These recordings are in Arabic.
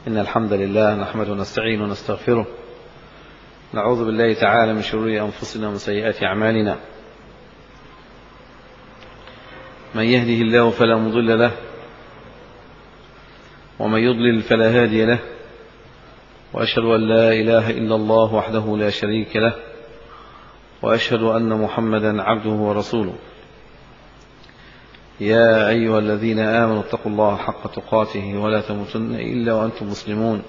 إن الحمد لله نحمده ونستعينه ونستغفره. نعوذ بالله تعالى من شرور أنفسنا ومن سيئات أعمالنا. من يهده الله فلا مضل له، ومن يضلل فلا هادي له، وأشهد أن لا إله إلا الله وحده لا شريك له، وأشهد أن محمدا عبده ورسوله. يا أيها الذين آمنوا اتقوا الله حق تقاته ولا تموتن إلا وأنتم مسلمون.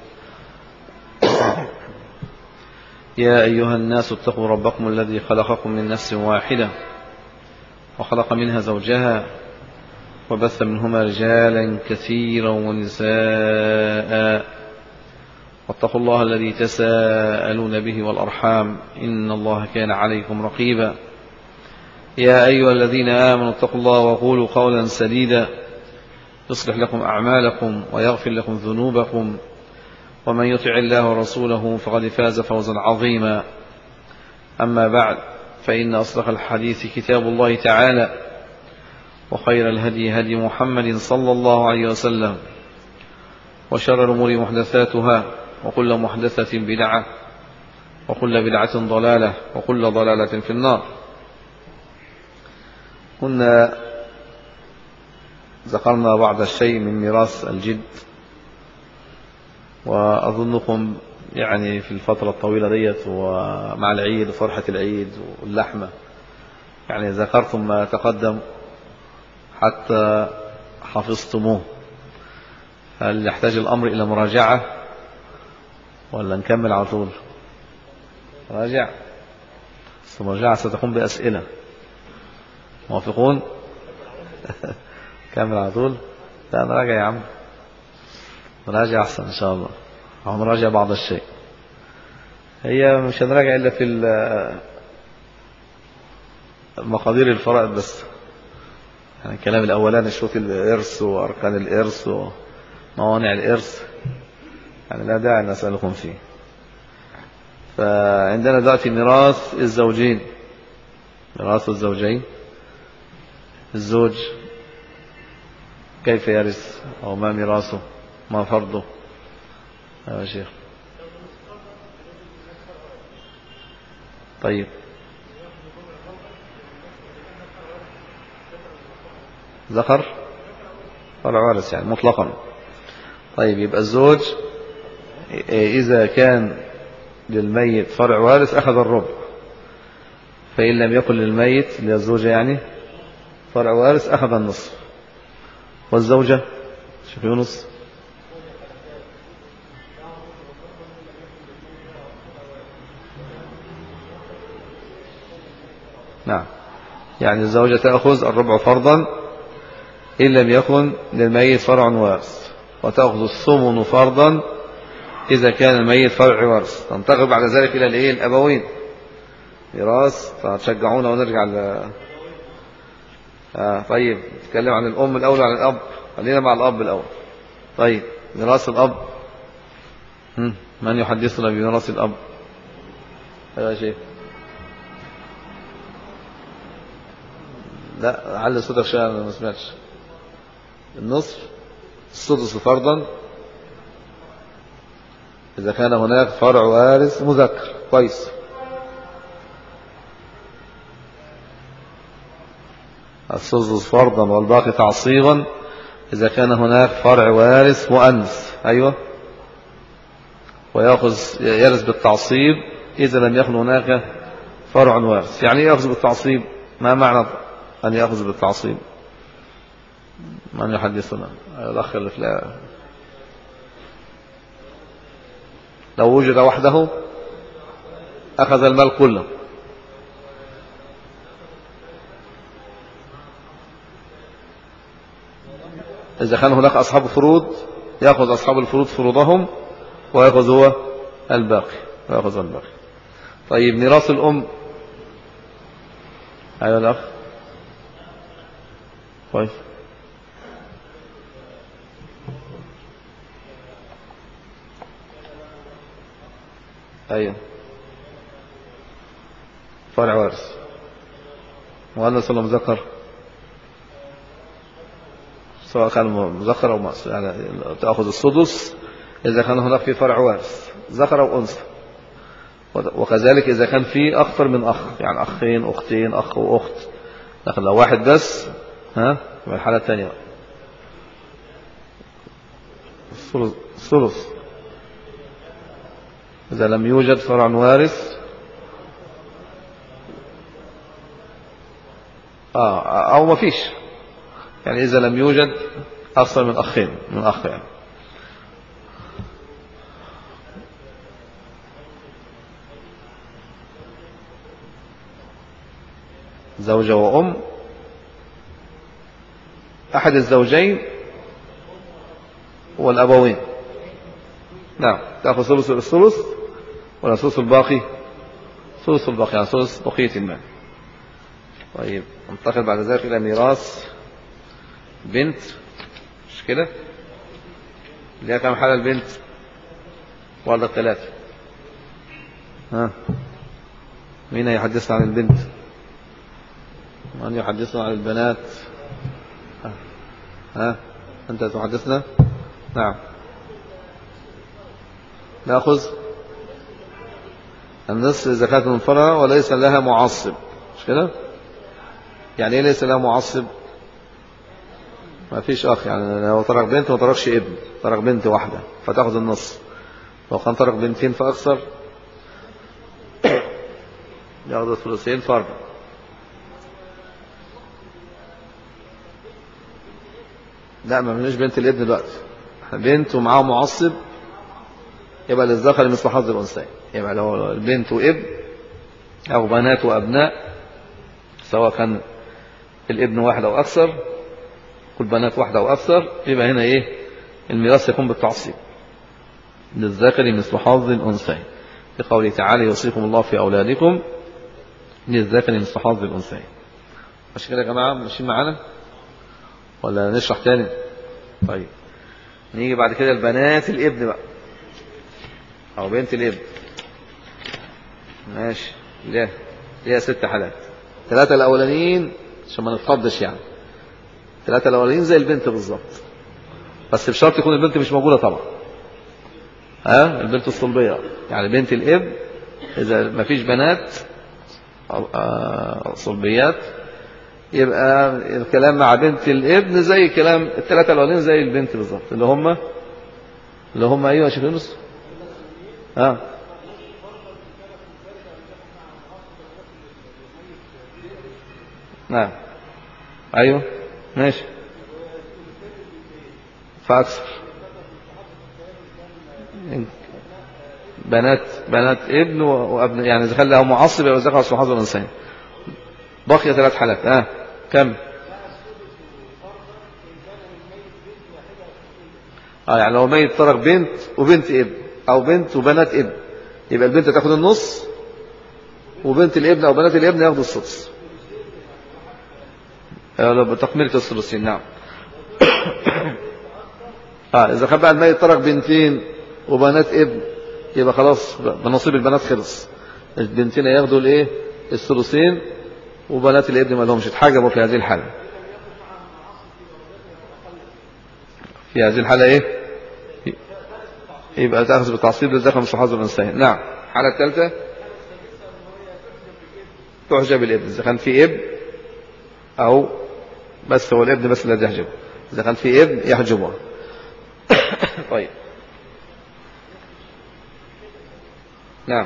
يا أيها الناس اتقوا ربكم الذي خلقكم من نفس واحدة وخلق منها زوجها وبث منهما رجالا كثيرا ونساء، واتقوا الله الذي تساءلون به والأرحام إن الله كان عليكم رقيبا. يا أيها الذين آمنوا اتقوا الله وقولوا قولا سديدا يصلح لكم أعمالكم ويغفر لكم ذنوبكم، ومن يطع الله ورسوله فقد فاز فوزا عظيما. أما بعد، فإن أصدق الحديث كتاب الله تعالى، وخير الهدي هدي محمد صلى الله عليه وسلم، وشر الأمور محدثاتها، وكل محدثة بدعة، وكل بدعة ضلالة، وكل ضلالة في النار. كنا ذكرنا بعض الشيء من ميراث الجد، وأظنكم يعني في الفترة الطويلة ديت ومع العيد وفرحة العيد واللحمة يعني ذكرتم ما تقدم حتى حفظتموه. هل يحتاج الأمر إلى مراجعة ولا نكمل على طول؟ راجع، المراجعة ستكون بأسئلة. موافقون؟ كمل على طول؟ لا نراجع يا عم، نراجع أحسن إن شاء الله، أو نراجع بعض الشيء. هي مش هنراجع إلا في مقادير الفرائض بس، يعني الكلام الأولاني شروط الإرث وأركان الإرث وموانع الإرث يعني لا داعي نسألكم فيه. فعندنا دلوقتي ميراث الزوجين، ميراث الزوجين. الزوج كيف يرث، أو ما ميراثه، ما فرضه يا شيخ؟ طيب، ذكر فرع وارث يعني مطلقا. طيب، يبقى الزوج إذا كان للميت فرع وارث أخذ الربع، فإن لم يكن للميت للزوجة يعني فرع وارث أخذ النصف. والزوجة شوف يونس، نعم، يعني الزوجة تأخذ الربع فرضا إن لم يكن للميت فرع وارث، وتأخذ الثمن فرضا إذا كان الميت فرع وارث. تنتقل بعد ذلك إلى الأبوين ميراث. فتشجعونا ونرجع طيب، نتكلم عن الأم الأول وعن الأب. خلينا مع الأب الأول. طيب، ميراث الأب، من يحدثنا بميراث الأب؟ يا شيخ، لا علي صوتك شوية، أنا ما سمعتش. النصف، السدس فرضا إذا كان هناك فرع وارث مذكر. كويس. السدس فرضا والباقي تعصيبا إذا كان هناك فرع وارث مؤنث. أيوة، يرث بالتعصيب إذا لم يكن هناك فرع وارث. يعني يأخذ بالتعصيب، ما معنى أن يأخذ بالتعصيب؟ من يحدثنا؟ الأخ اللي في لو وجد وحده أخذ المال كله. إذا كان هناك أصحاب فروض يأخذ أصحاب الفروض فروضهم ويأخذ هو الباقي. طيب، ميراث الأم. أيها الأخ، كويس. أيوة، فرع وارث مؤنث ولا مذكر؟ سواء كان مذكر أو مؤنث، يعني تأخذ السدس إذا كان هناك في فرع وارث ذكر أو أنثى، وكذلك إذا كان في أكثر من أخ، يعني أخين أختين أخ وأخت. لكن لو واحد بس يبقى الحالة الثانية بقى الثلث إذا لم يوجد فرع وارث أو ما فيش، يعني إذا لم يوجد أكثر من أخين من أخ يعني. زوجة وأم، أحد الزوجين والأبوين. نعم، تأخذ ثلث الثلث ولا ثلث الباقي؟ ثلث الباقي، يعني ثلث بقية المال. طيب ننتقل بعد ذلك إلى ميراث بنت. مش كده؟ ليها كم حالة البنت؟ ولا الثلاثة؟ مين يحدثنا عن البنت؟ من يحدثنا عن البنات؟ أنت تحدثنا؟ نعم. نأخذ النصف إذا كانت منفردة وليس لها معصب. مش كده؟ يعني إيه ليس لها معصب؟ ما فيش أخ، يعني لو ترك بنت ما تركش ابن، ترك بنت واحدة فتأخذ النصف. لو كان ترك بنتين فأكثر يأخذ الثلثين فرد. لا، ما منش بنت الابن دلوقتي، بنت ومعاه معصب يبقى للذكر مثل حظ الأنثيين. يبقى لو البنت وابن أو بنات وأبناء، سواء كان الابن واحد أو أكثر والبنات واحدة أو أكثر، يبقى هنا إيه؟ الميراث يكون بالتعصيب، للذكر مثل حظ الأنثيين، في قوله تعالى يوصيكم الله في أولادكم للذكر مثل حظ الأنثيين. مش كده يا جماعة؟ ماشيين معانا ولا نشرح تاني؟ طيب نيجي بعد كده البنات الابن بقى أو بنت الابن. ماشي، ليها 6 حالات. 3 الأولانيين عشان ما نتخضش، يعني 3 الأولانيين زي البنت بالظبط، بس بشرط يكون البنت مش موجودة طبعا. البنت الصلبية، يعني بنت الابن إذا ما فيش بنات صلبيات يبقى الكلام مع بنت الابن زي كلام ال3 الأولين زي البنت بالظبط، اللي هم أيوة يا شيخ يونس. نعم أيوة ماشي، فأكثر بنات ابن وابن، يعني إذا كان له معصب يبقى ذكر أصل حظ الأنثيين. بقي 3 حالات. كم؟ يعني لو ميت ترك بنت وبنت ابن أو بنت وبنات ابن، يبقى البنت تاخد النص وبنت الابن أو بنات الابن ياخدوا السدس بتكملة الثلثين. نعم. إذا كان بقى الميت ترك بنتين وبنات ابن، يبقى خلاص بنصيب البنات خلص، البنتين ياخدوا الايه؟ الثلثين، وبنات الابن ما لهمش، اتحجبوا في هذه الحالة. في هذه الحالة ايه؟ يبقى تأخذ بالتعصيب للذكر مثل حظ الأنثيين. نعم. الحالة الثالثة تحجب الابن إذا كان في ابن، أو بس هو الابن بس الذي يحجبه. إذا كان في ابن يحجبه. طيب نعم.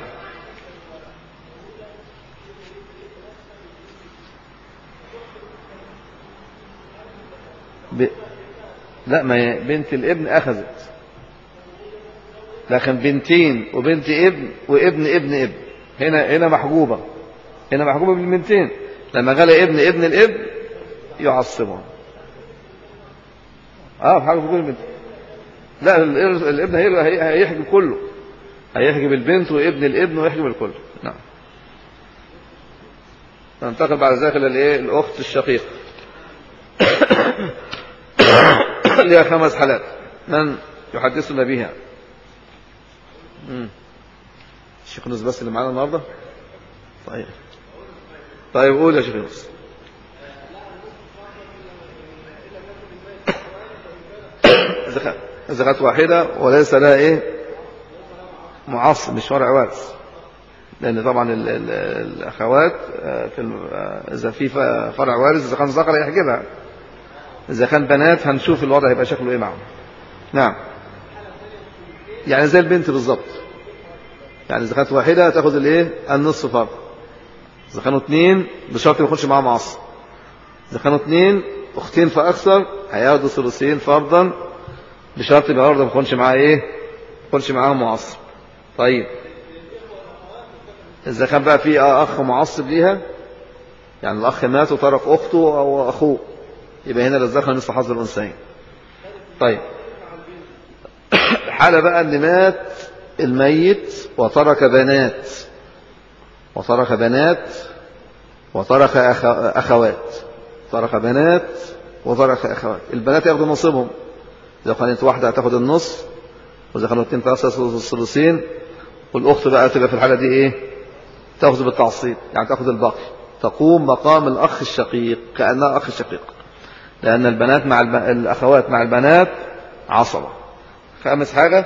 لا، ما بنت الابن أخذت، لكن بنتين وبنت ابن وابن ابن ابن هنا محجوبة، هنا محجوبة بالبنتين. لما قال ابن الابن يعصبها. في حاجة في كل البنت. لا، الابن هيحجب كله، هيحجب البنت وابن الابن ويحجب الكل. نعم. ننتقل بعد ذلك إلى الأخت الشقيقة. لها 5 حالات. من يحدثنا بها؟ الشيخ نص بس اللي معانا النهارده. طيب قول يا شيخ نص. إذا كانت واحدة وليس لها إيه معصب مش فرع وارث، لأن طبعا الأخوات إذا في فرع وارث إذا كان ذكر يحجبها، إذا كان بنات هنشوف الوضع هيبقى شكله إيه معهم. نعم، يعني زي البنت بالظبط، يعني إذا كانت واحدة تاخد الإيه النصف فرض، إذا كانوا اثنين بشرط ما يكونش معاهم معصب، إذا كانوا اثنين أختين فأكثر هياخدوا ثلثين فرضا بشرط برضه ما يكونش معاه إيه، ما يكونش معاهم معصب. طيب إذا كان بقى في أخ معصب ليها، يعني الأخ مات وترك أخته أو أخوه، يبقى هنا للذكر مثل حظ الأنثيين. طيب حالة بقى أن مات الميت وترك بنات وترك أخوات، ترك بنات وترك أخوات، البنات ياخدوا نصيبهم، إذا كانت واحدة هتاخد النص، وإذا كانوا اثنين ثلاثة الثلثين، والأخت بقى تبقى في الحالة دي إيه تأخذ بالتعصيب، يعني تأخذ الباقي، تقوم مقام الأخ الشقيق كأنها أخ الشقيق، لأن البنات مع الأخوات مع البنات عصبة. خامس حاجة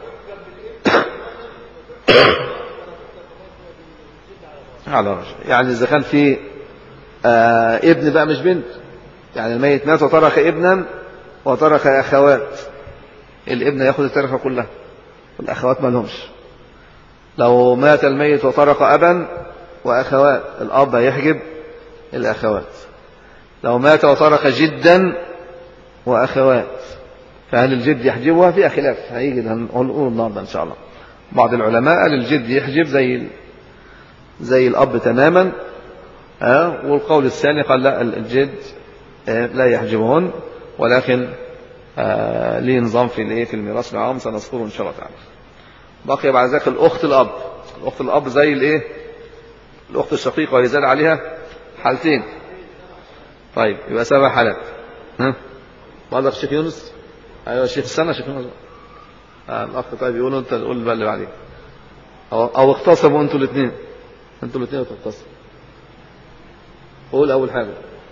على رجل، يعني إذا كان في ابن بقى مش بنت، يعني الميت مات وترك ابنا وترك أخوات، الابن يأخذ التركة كلها والأخوات ما لهمش. لو مات الميت وترك أبا وأخوات الأب يحجب الأخوات. لو مات وترك جدا وأخوات فهل الجد يحجبها؟ فيها خلاف هيجي هنقول النهارده إن شاء الله. بعض العلماء قال الجد يحجب زي الأب تماما، والقول الثاني قال لا الجد لا يحجبهن، ولكن ليه نظام في الميراث معهم سنذكره إن شاء الله تعالى. بقي بعد ذلك الأخت الأب. الأخت الأب زي الإيه الأخت الشقيقة ويزال عليها حالتين. طيب يبقى 7 حالات. والله الشيخ يونس، أيوة الشيخ السنة شيخ يونس الأخ. طيب يقولوا أنت تقول بقى اللي بعدين، أو اختصموا أنتوا الاثنين تختصموا. قول أول حاجة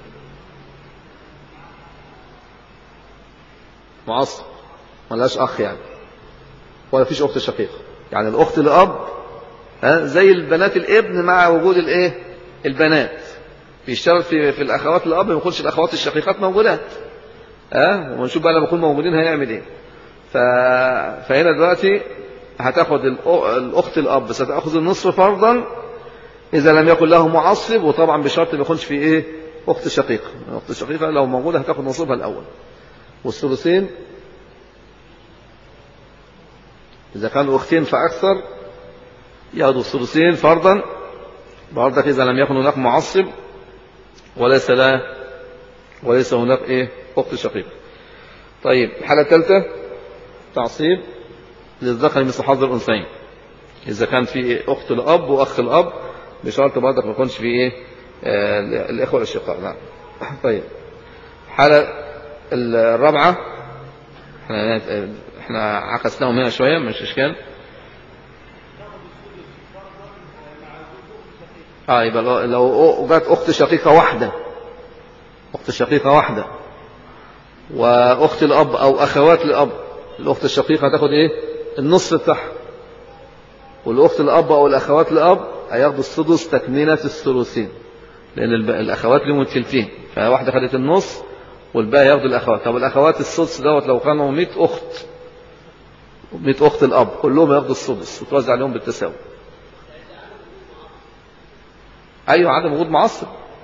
معصب ملهاش أخ يعني، ولا فيش أخت شقيقة، يعني الأخت الأب زي البنات الابن مع وجود الإيه البنات، بيشتغل في الأخوات الأب ما يكونش الأخوات الشقيقات موجودات، ونشوف بقى لما يكونوا موجودين هيعمل إيه. فهنا دلوقتي هتاخد الأخت الأب ستأخذ النصف فرضا إذا لم يكن له معصب، وطبعا بشرط ما يكونش في إيه أخت شقيقة. الأخت الشقيقة لو موجودة هتاخد نصيبها الأول، والثلثين إذا كانوا أختين فأكثر يأخذوا الثلثين فرضا برضك إذا لم يكن هناك معصب وليس هناك إيه أخت شقيقة. طيب الحالة الثالثة تعصيب للذكر مثل حظ الأنثيين، إذا كان في أخت الأب وأخ الأب بشرط برضك ما يكونش في إيه الإخوة الأشقاء. نعم. طيب الحالة الرابعة احنا عكسناهم هنا شوية مش إشكال. يبقى لو جات أخت شقيقة واحدة وأخت الأب أو أخوات الأب، الأخت الشقيقة هتاخد إيه النصف بتاعها، والأخت الأب أو الأخوات الأب هياخدوا السدس تكملة الثلثين، لأن الأخوات لهم الثلثين، فواحدة خدت النص والباقي ياخدوا الأخوات. طب الأخوات السدس دوت لو كانوا 100 أخت الأب كلهم ياخدوا السدس وتوزع عليهم بالتساوي. أيوة عدم وجود معصب،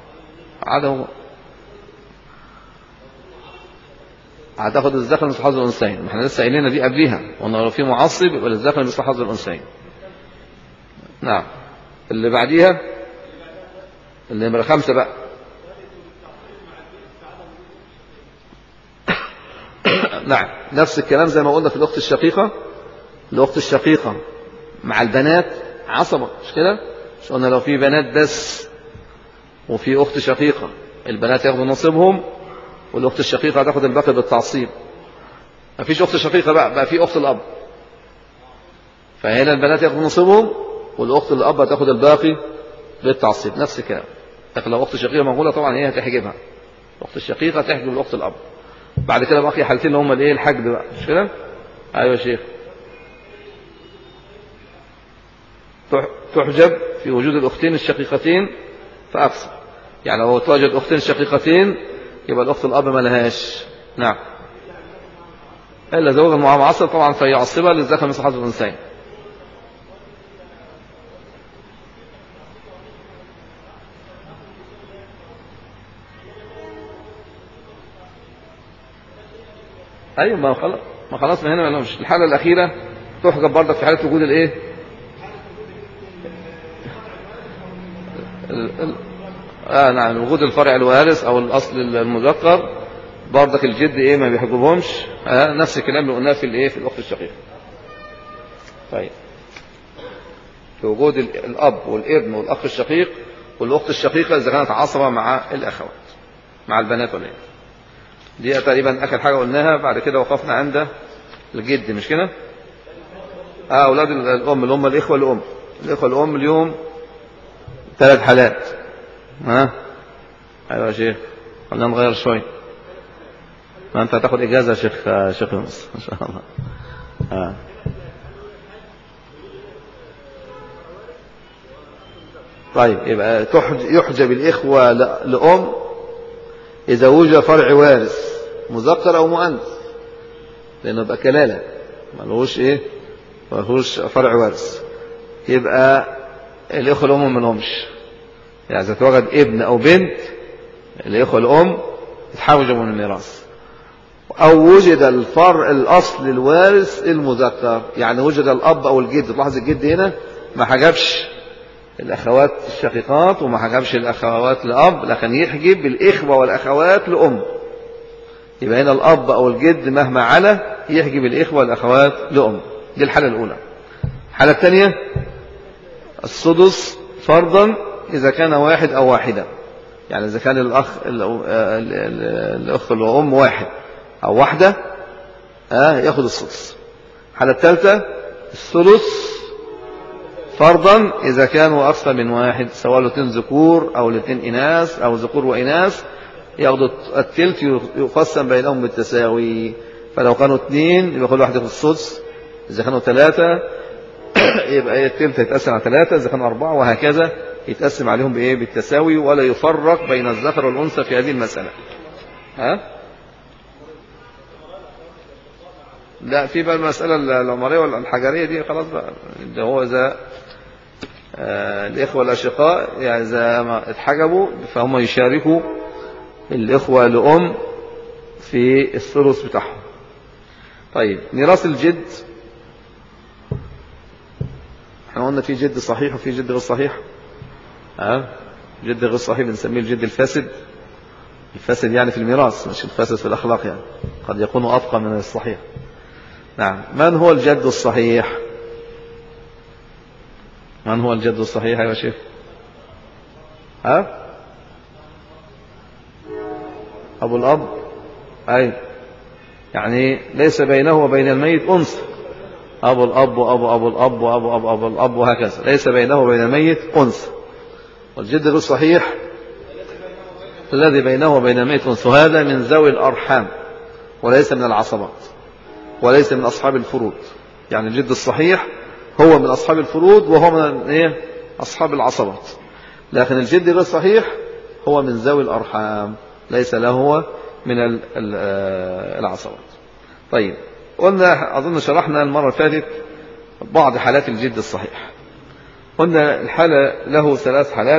هتاخد الذكر مثل حظ الأنثيين، ما احنا لسه قايلين دي قبليها، وأن لو في معصب يبقى للذكر مثل حظ الأنثيين. نعم. اللي بعديها اللي نمرة 5 بقى نعم نفس الكلام زي ما قلنا في الأخت الشقيقة. الأخت الشقيقة مع البنات عصبة مش كده؟ مش قلنا لو في بنات بس وفي أخت شقيقة البنات ياخدوا نصيبهم والأخت الشقيقة هتاخد الباقي بالتعصيب. ما فيش أخت شقيقة بقى في أخت الأب، فهنا البنات ياخدوا نصيبهم والأخت الأب هتاخد الباقي بالتعصيب. نفس الكلام. لكن لو أخت شقيقة موجودة طبعا هي هتحجبها، الأخت الشقيقة تحجب الأخت الأب. بعد كده باقي حالتين اللي هم الايه الحجب بقى مش كده؟ أيوة يا شيخ. تحجب في وجود الأختين الشقيقتين فأكثر. يعني لو توجد أختين شقيقتين يبقى الأخت الأب ما لهاش. نعم. إلا زوجة معاصرة طبعا فهي عصبة للذكر مثل حظ الأنثيين. أيوة ما خلاص من هنا ما لهمش. الحالة الأخيرة تحجب برضك في حالة وجود الإيه؟ نعم، وجود الفرع الوارث أو الأصل المذكر برضك الجد إيه ما بيحجبهمش. نفس الكلام اللي قلناه في الإيه في الأخت الشقيقة. طيب، في وجود الأب والابن والأخ الشقيق والأخت الشقيقة إذا كانت عصبة مع الأخوات مع البنات ولا إيه. دي تقريبا آخر حاجة قلناها. بعد كده وقفنا عند الجد مش كده؟ أولاد الأم اللي هم الإخوة الأم. الإخوة الأم اليوم 3 حالات. أيوة يا شيخ، خلينا نغير شوي. ما أنت هتاخد إجازة يا شيخ يونس إن شاء الله. طيب، يبقى يحجب الإخوة لأم إذا وجد فرع وارث مذكر أو مؤنث، لأنه يبقى كلالة ملهوش إيه، ملهوش فرع وارث. يبقى الإخوة الأم ما لهمش. يعني إذا توجد ابن أو بنت الإخوة الأم يتحوجوا من الميراث. أو وجد الفرع الأصل الوارث المذكر، يعني وجد الأب أو الجد. تلاحظ الجد هنا ما حجبش الأخوات الشقيقات وما حجبش الأخوات لأب، لكن يحجب الإخوة والأخوات لأم. يبقى هنا الأب أو الجد مهما علا يحجب الإخوة والأخوات لأم. دي الحالة الأولى. الحالة الثانية السدس فرضا إذا كان واحد أو واحدة. يعني إذا كان الأخ الأم واحد أو واحدة يأخذ السدس. الحالة الثالثة الثلث فرضا إذا كانوا أكثر من واحد، سواء الاثنين ذكور أو الاثنين إناث أو ذكور وإناث، يأخذوا الثلث يقسم بينهم بالتساوي. فلو كانوا 2 يبقى كل واحد يأخذ السدس. إذا كانوا 3 يبقى الثلث يتقسم على 3. إذا كانوا 4 وهكذا يتقسم عليهم بإيه؟ بالتساوي، ولا يفرق بين الذكر والأنثى في هذه المسألة. لا، في بقى المسألة العمرية والحجرية دي خلاص بقى. ده هو إذا الإخوة الأشقاء يعني إذا ما اتحجبوا فهم يشاركوا الإخوة لأم في الثلث بتاعهم. طيب، ميراث الجد احنا قلنا في جد صحيح وفي جد غير صحيح. جد غير صحيح بنسميه الجد الفاسد. الفاسد يعني في الميراث، مش الفاسد في الأخلاق، يعني قد يكون أفقى من الصحيح. نعم. من هو الجد الصحيح؟ من هو الجد الصحيح يا شيخ؟ أبو الأب. أي يعني ليس بينه وبين الميت أنثى. أبو الأب وأبو أبو الأب وأبو أبو أبو الأب وهكذا، ليس بينه وبين الميت أنثى. والجد الصحيح الذي بينه وبين الميت أنثى، هذا من ذوي الأرحام وليس من العصبات وليس من أصحاب الفروض. يعني الجد الصحيح هو من أصحاب الفروض وهو من أصحاب العصبات، لكن الجد غير صحيح هو من ذوي الأرحام ليس له من العصبات. طيب، قلنا أظن شرحنا المرة اللي فاتت بعض حالات الجد الصحيح. قلنا الحالة له 3 حالات.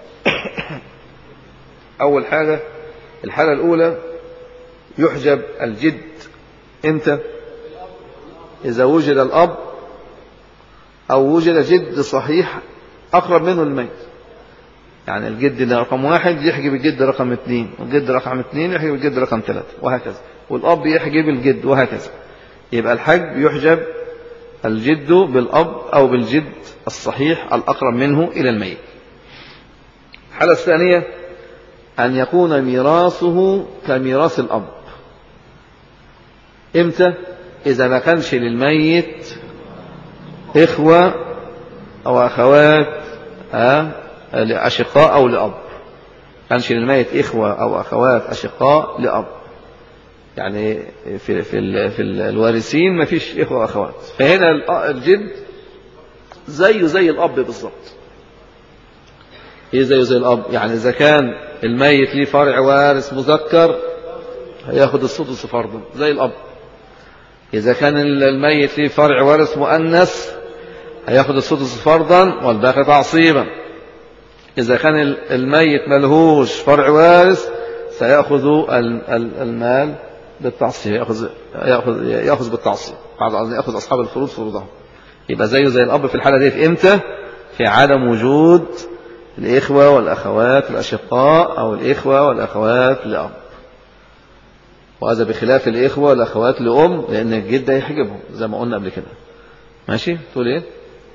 أول حاجة الحالة الأولى يحجب الجد إمتى؟ إذا وجد الأب أو وجد جد صحيح أقرب منه الميت. يعني الجد رقم 1 يحجب الجد رقم 2، والجد رقم 2 يحجب الجد رقم 3 وهكذا، والأب يحجب الجد وهكذا. يبقى الحجب يحجب الجد بالأب أو بالجد الصحيح الأقرب منه إلى الميت. الحالة الثانية أن يكون ميراثه كميراث الأب. إمتى؟ إذا ما كانش للميت إخوة أو أخوات أشقاء أو لأب. كانش للميت إخوة أو أخوات أشقاء لأب. يعني في الوارثين ما فيش إخوة وأخوات. فهنا الجد زي الأب بالضبط. إيه زي الأب؟ يعني إذا كان الميت ليه فرع وارث مذكر هياخد السدس فرضا زي الأب. إذا كان الميت ليه فرع وارث مؤنث هياخد السدس فرضا والباقي تعصيبا. إذا كان الميت ملهوش فرع وارث سيأخذ المال بالتعصيب، يأخذ بالتعصيب بعد أن يأخذ أصحاب الفروض فروضهم. يبقى زي الأب في الحالة دي. في إمتى؟ في عدم وجود الإخوة والأخوات الأشقاء أو الإخوة والأخوات لأب. وهذا بخلاف الإخوة والأخوات لأم، لأن الجد يحجبهم زي ما قلنا قبل كده. ماشي؟ تقول إيه؟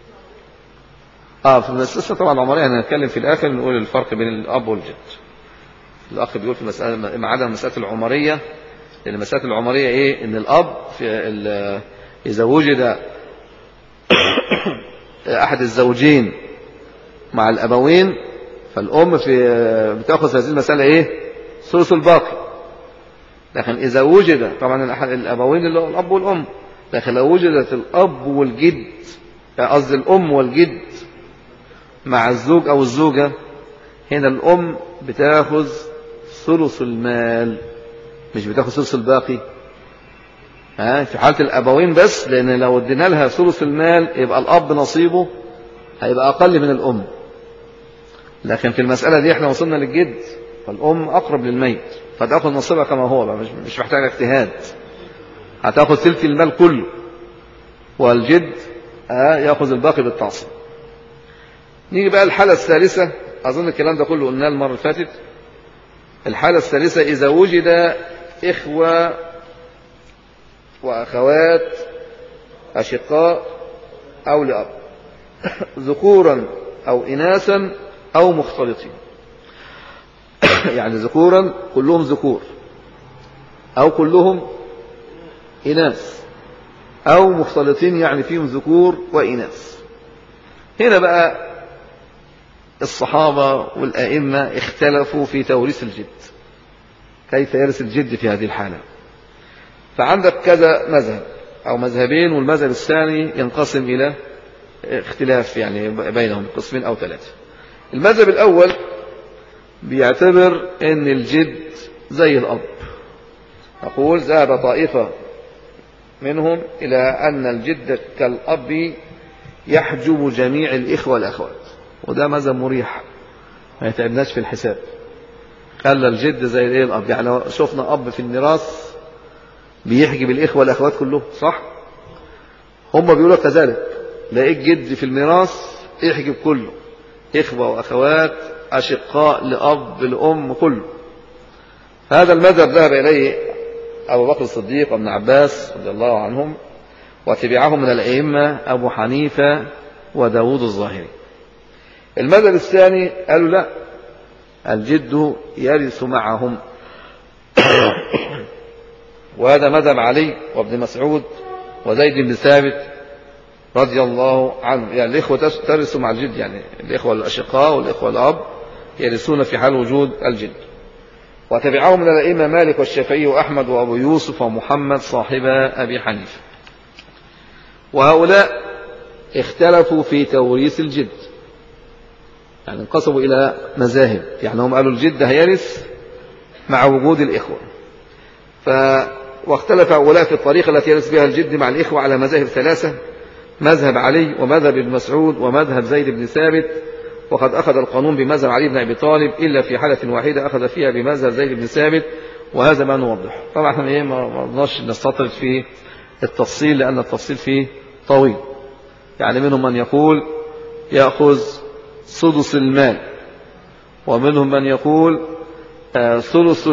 في المسألة طبعا العمرية هنتكلم في الآخر نقول الفرق بين الأب والجد. الأخ بيقول في مسألة ما عدا مسألة العمرية، لأن مسألة العمرية إيه؟ إن الأب إذا وجد أحد الزوجين مع الأبوين فالأم بتأخذ هذه المسألة إيه؟ ثلث الباقي. لكن إذا وجد طبعا أحد الأبوين اللي هو الأب والأم، لكن لو وجدت الأب والجد، قصدي الأم والجد مع الزوج أو الزوجة، هنا الأم بتأخذ ثلث المال مش بتأخذ ثلث الباقي. في حالة الأبوين بس، لأن لو ادينا لها ثلث المال يبقى الأب نصيبه هيبقى أقل من الأم. لكن في المسألة دي احنا وصلنا للجد، فالأم أقرب للميت فتأخذ نصيبها كما هو، مش محتاج اجتهاد، هتأخذ ثلث المال كله، والجد يأخذ الباقي بالتعصيب. نيجي بقى الحالة الثالثة، أظن الكلام ده كله قلناه المرة اللي فاتت. الحالة الثالثة إذا وجد إخوة وأخوات أشقاء أو لأب ذكورا أو إناثا أو مختلطين. يعني ذكورا كلهم ذكور أو كلهم إناث، أو مختلطين يعني فيهم ذكور وإناث. هنا بقى الصحابة والأئمة اختلفوا في توريث الجد، كيف يرث الجد في هذه الحالة. فعندك كذا مذهب أو مذهبين، والمذهب الثاني ينقسم إلى اختلاف يعني بينهم قسمين أو ثلاثة. المذهب الأول بيعتبر أن الجد زي الأب. أقول ذهب طائفة منهم إلى أن الجد كالأب يحجب جميع الإخوة والأخوات، وده مذهب مريح ما يتعبناش في الحساب. خلى الجد زي الايه الأب. يعني لو شفنا أب في الميراث بيحجب الإخوة والأخوات كلهم، صح؟ هم بيقولوا كذلك، لقيت جد في الميراث يحجب كله، إخوة وأخوات أشقاء لأب لأم كله. هذا المذهب ذهب إليه أبو بكر الصديق وابن عباس رضي الله عنهم، وتبعهم من الأئمة أبو حنيفة وداود الظاهري. المذهب الثاني قالوا لا، الجد يرث معهم. وهذا مذهب علي وابن مسعود وزيد بن ثابت رضي الله عنه. يعني الإخوة ترثوا مع الجد، يعني الإخوة الأشقاء والإخوة الأب يرثون في حال وجود الجد. وتبعهم من الأئمة مالك والشافعي وأحمد وأبو يوسف ومحمد صاحب أبي حنيفة. وهؤلاء اختلفوا في توريث الجد، يعني انقسموا إلى مذاهب. يعني هم قالوا الجد هيرث مع وجود الإخوة. واختلف هؤلاء في الطريقة التي يرث بها الجد مع الإخوة على مذاهب ثلاثة: مذهب علي ومذهب ابن مسعود ومذهب زيد بن ثابت. وقد أخذ القانون بمذهب علي بن أبي طالب، إلا في حالة واحدة أخذ فيها بمذهب زيد بن ثابت، وهذا ما نوضح. طبعا احنا ما رضناش نستطرد في التفصيل لأن التفصيل فيه طويل. يعني منهم من يقول يأخذ سدس المال، ومنهم من يقول ثلث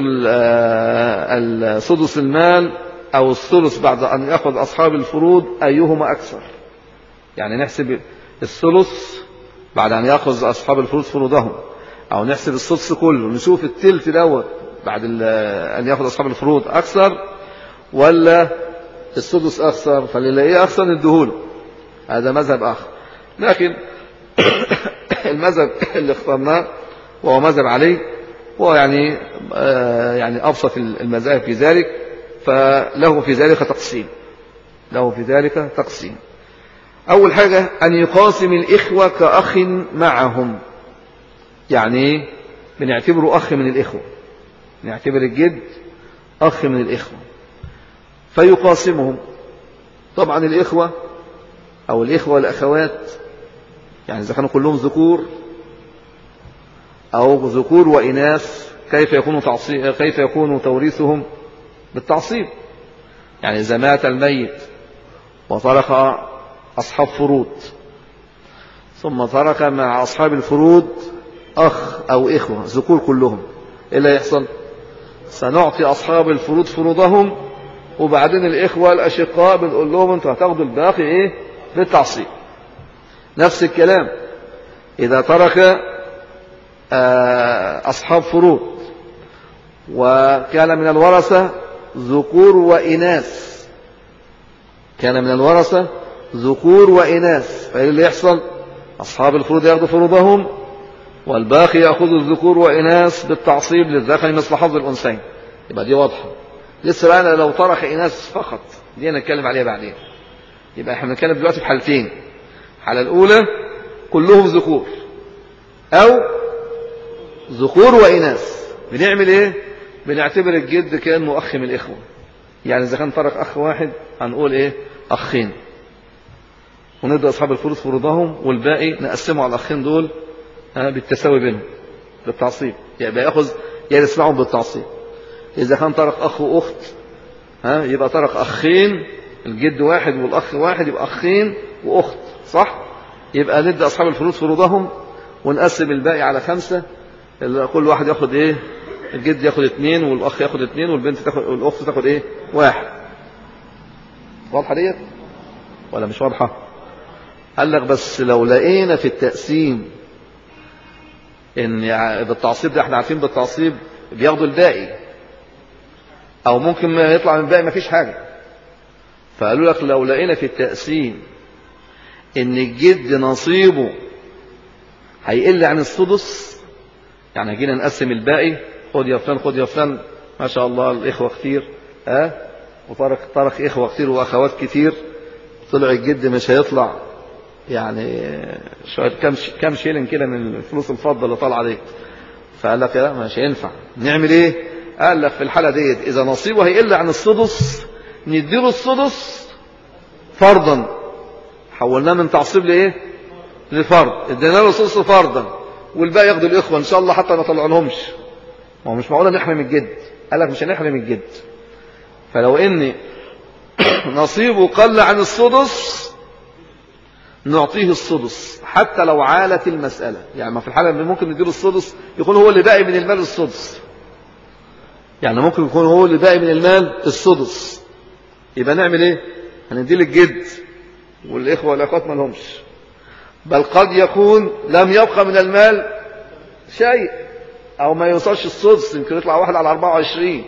سدس المال أو الثلث بعد أن يأخذ أصحاب الفروض أيهما أكثر. يعني نحسب الثلث بعد أن يأخذ أصحاب الفروض فروضهم، أو نحسب السدس كله نشوف التلت دوت بعد أن يأخذ أصحاب الفروض أكثر ولا السدس أكثر، فليلاقيه أكثر ندهوله. هذا مذهب آخر. لكن المذهب اللي اخترناه وهو مذهب علي، وهو يعني أبسط المذاهب في ذلك، فله في ذلك تقسيم. له في ذلك تقسيم. أول حاجة أن يقاسم الإخوة كأخ معهم. يعني بنعتبره أخ من الإخوة، نعتبر الجد أخ من الإخوة فيقاسمهم. طبعا الإخوة أو الإخوة والأخوات يعني إذا كانوا كلهم ذكور أو ذكور وإناث كيف يكون توريثهم بالتعصيب؟ يعني إذا مات الميت وترك أصحاب فروض ثم ترك مع أصحاب الفروض أخ أو إخوة ذكور كلهم، إيه اللي يحصل؟ سنعطي أصحاب الفروض فروضهم، وبعدين الإخوة الأشقاء بنقول لهم أنتوا هتاخدوا الباقي إيه؟ بالتعصيب. نفس الكلام إذا ترك أصحاب فروض وكان من الورثة ذكور وإناث، كان من الورثة ذكور وإناث، فإيه اللي يحصل؟ أصحاب الفروض يأخذوا فروضهم والباقي يأخذوا الذكور وإناث بالتعصيب للذكر مثل حظ الأنثيين. يبقى دي واضحة. لسه بقى لو ترك إناث فقط دي نتكلم عليها بعدين. يبقى احنا بنتكلم دلوقتي في حالتين. الحالة الأولى كلهم ذكور أو ذكور وإناث، بنعمل إيه؟ بنعتبر الجد كأنه أخ من الإخوة. يعني إذا كان ترك أخ واحد هنقول إيه؟ أخين، وندي أصحاب الفروض فروضهم والباقي نقسمه على الأخين دول بالتساوي بينهم بالتعصيب، يبقى يأخذ يرث معهم بالتعصيب. إذا كان ترك أخ وأخت يبقى ترك أخين، الجد واحد والأخ واحد يبقى أخين وأخت، صح؟ يبقى ندي أصحاب الفروض فروضهم ونقسم الباقي على 5، كل واحد ياخد إيه؟ الجد ياخد 2 والأخ ياخد 2 والبنت تاخد والأخت تاخد إيه؟ 1. واضحة ديت ولا مش واضحة؟ قال لك بس لو لقينا في التقسيم إن بالتعصيب ده احنا عارفين بالتعصيب بياخدوا الباقي، أو ممكن ما يطلع من الباقي ما فيش حاجة، فقالوا لك لو لقينا في التقسيم إن الجد نصيبه هيقل عن السدس، يعني جينا نقسم الباقي، خد يا فلان خد يا فلان، ما شاء الله الإخوة كتير وترك إخوة كتير وأخوات كتير، طلع الجد مش هيطلع يعني شوية كم شيلن كده من الفلوس الفضة اللي طالعة دي، فقال لك لا مش هينفع، نعمل ايه؟ قال لك في الحالة ديت إذا نصيبه هيقل عن السدس نديله السدس فرضا، حولناه من تعصيب لإيه؟ لفرض، ادينا له السدس فرضا والباقي ياخدوا الإخوة إن شاء الله حتى ما طلعونهمش. ما هو مش معقولة نحرم الجد، قال لك مش هنحرم الجد، فلو إن نصيبه قل عن السدس نعطيه السدس حتى لو عالت المسألة. يعني ما في الحالة اللي ممكن نديله السدس يكون هو اللي باقي من المال السدس، يعني ممكن يكون هو اللي باقي من المال السدس، يبقى نعمل ايه؟ هنديه للجد والإخوة والأخوات ما لهمش، بل قد يكون لم يبقى من المال شيء أو ما يوصلش السدس، يمكن يطلع واحد على 24،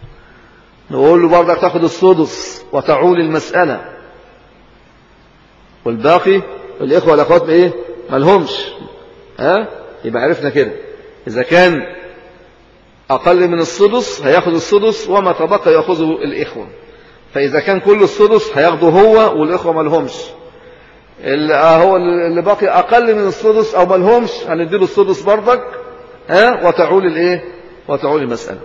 نقول له برضك تاخد السدس وتعول المسألة، والباقي الإخوة والأخوات إيه؟ ما لهمش. يبقى عرفنا كده إذا كان أقل من السدس هياخد السدس وما تبقى يأخذه الإخوة، فإذا كان كل السدس هياخده هو والإخوة ما لهمش، هو اللي باقي أقل من السدس أو ما لهمش هنديله السدس برضك وتعول الإيه؟ وتعول المسألة،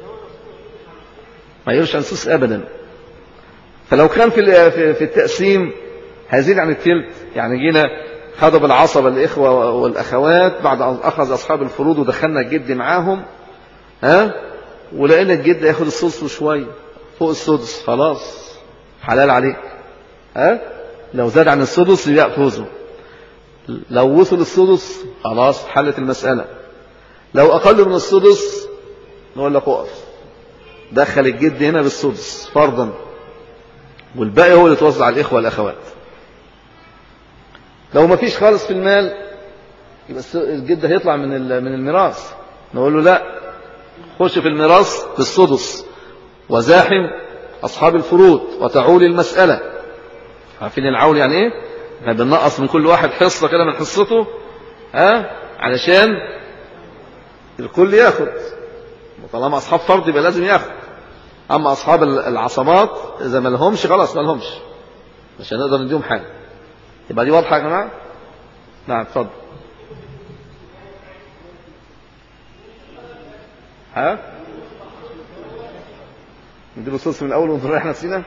ما يرش عن السدس أبدا. فلو كان في التقسيم هيزيد عن التلت، يعني جينا خدوا بالعصبة الإخوة والأخوات بعد أن أخذ أصحاب الفروض ودخلنا الجد معاهم ولقينا الجد ياخد السدس وشوية فوق السدس، خلاص حلال عليك. لو زاد عن السدس يأخذه، لو وصل السدس خلاص حلت المسألة، لو أقل من السدس نقول لك اقف، دخل الجد هنا بالسدس فرضا والباقي هو اللي توزع على الإخوة والأخوات. لو ما فيش خالص في المال يبقى الجد هيطلع من الميراث، نقول له لا خش في الميراث بالسدس وزاحم أصحاب الفروض وتعول المسألة. عارفين العول يعني ايه؟ احنا بننقص من كل واحد حصة كده من حصته علشان الكل ياخد، طالما أصحاب فرض يبقى لازم ياخد. أما أصحاب العصبات إذا ما لهمش خلاص ما لهمش، مش هنقدر نديهم حاجة. يبقى دي واضحة يا جماعة؟ نعم اتفضل. ها؟ نديله السدس من الأول ونريح نفسنا؟